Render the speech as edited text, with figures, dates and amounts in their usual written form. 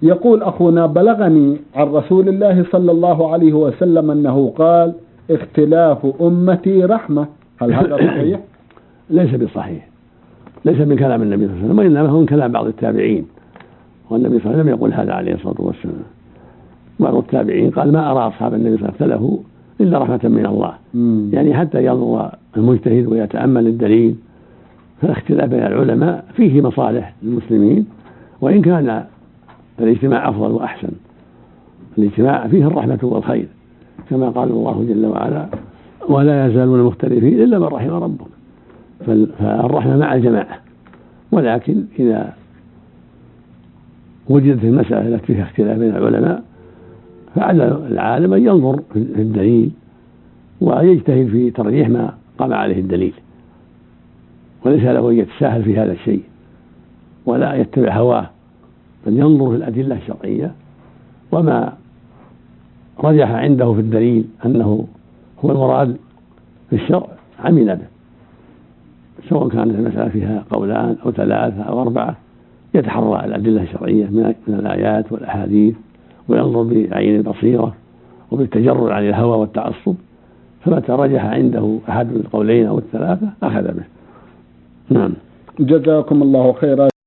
يقول أخونا: بلغني عن رسول الله صلى الله عليه وسلم أنه قال: اختلاف أمتي رحمة. هل هذا صحيح؟ ليس بصحيح، ليس من كلام النبي صلى الله عليه وسلم، وإنما هو من كلام بعض التابعين، والنبي صلى الله عليه وسلم يقول هذا عليه الصلاة والسلام. بعض التابعين قال: ما أرى أصحاب النبي صلى الله عليه وسلم اختلفوا إلا رحمة من الله. يعني حتى ينظر المجتهد ويتأمل الدليل، فالاختلاف بين العلماء فيه مصالح للمسلمين، وإن كان الاجتماع أفضل وأحسن. الاجتماع فيه الرحمة والخير، كما قال الله جل وعلا: ولا يزالون مختلفين إلا من رحم ربك. فالرحمة مع الجماعة، ولكن إذا وجدت المسألة التي فيها اختلاف بين العلماء فعلى العالم أن ينظر في الدليل ويجتهد في ترجيح ما قام عليه الدليل، وليس له أن يتساهل في هذا الشيء ولا يتبع هواه، بل ينظر في الأدلة الشرعية، وما رجح عنده في الدليل أنه هو المراد في الشرع عمل به، سواء كانت المسألة فيها قولان أو ثلاثة أو أربعة، يتحرى الأدلة الشرعية من الآيات والأحاديث، وينظر بعين البصيرة وبالتجرد عن الهوى والتعصب، فمتى رجح عنده أحد القولين أو الثلاثة أخذ به. نعم. جزاكم الله خيرا.